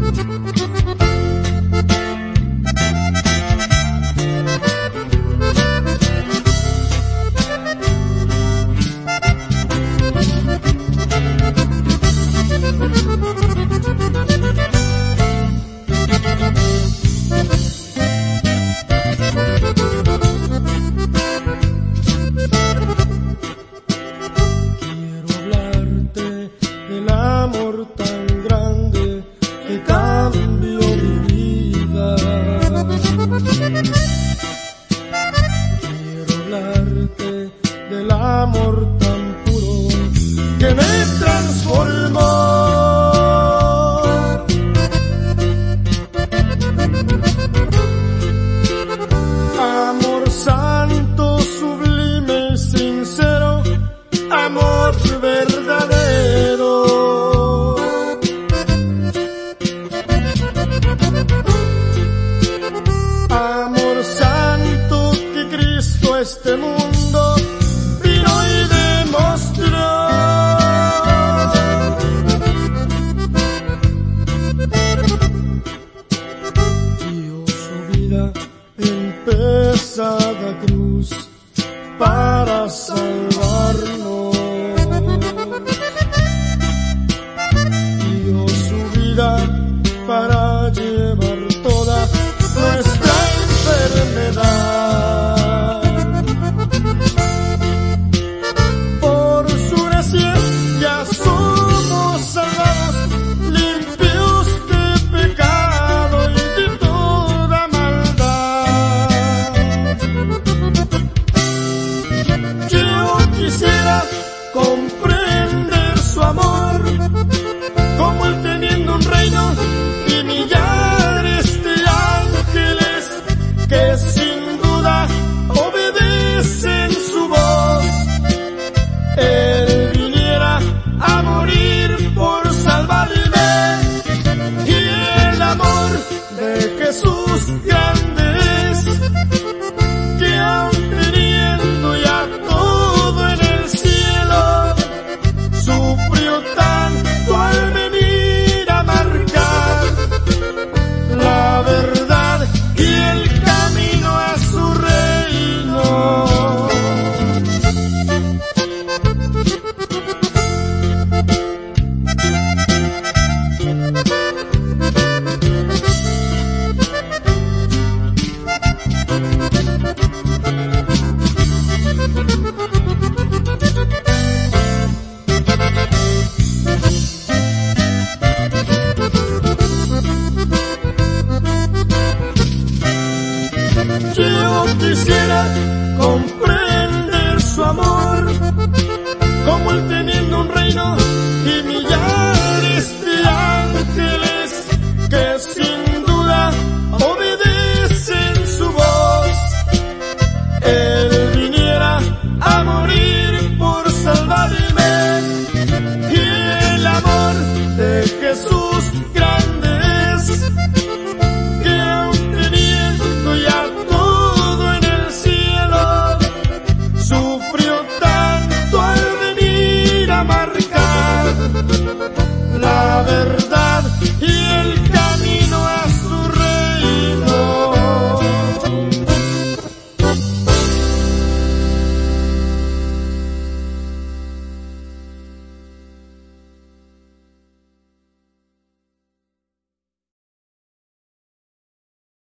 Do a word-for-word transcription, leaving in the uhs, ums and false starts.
Tan grande que cambió mi vida. Quiero hablarte del amor tan puro que me transformó. Amor santo, sublime y sincero, amor verdadero. Amor santo que Cristo este mundo vino y demostró. Dio su vida en pesada cruz para salvarnos. Dio su vida para llevar toda nuestra enfermedad. Por su gracia ya somos salvados, limpios de pecado y de toda maldad. Yo quisiera comprender su amor, como él teniendo un reino y millares de ángeles que sin duda obedecen su voz. Él viniera a morir por salvarme, y el amor de Jesús grande es, que aun teniendo ya todo en el cielo, sufrió tanto al venir a marcar la verdad y el camino a su reino. Yo quisiera comprender